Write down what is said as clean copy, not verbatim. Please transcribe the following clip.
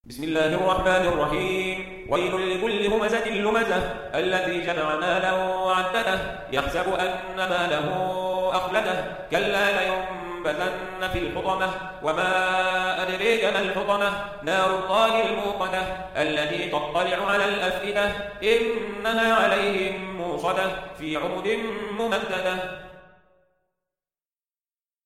بسم الله الرحمن الرحيم. ويل لكل همزة لمزة الذي جمع مالا وعدده يحسب أن ماله أخلده كلا لينبذن في الحطمة وما أدريك ما الحطمة نار الله الموقدة التي تطلع على الأفئدة إنها عليهم موصدة في عمد ممددة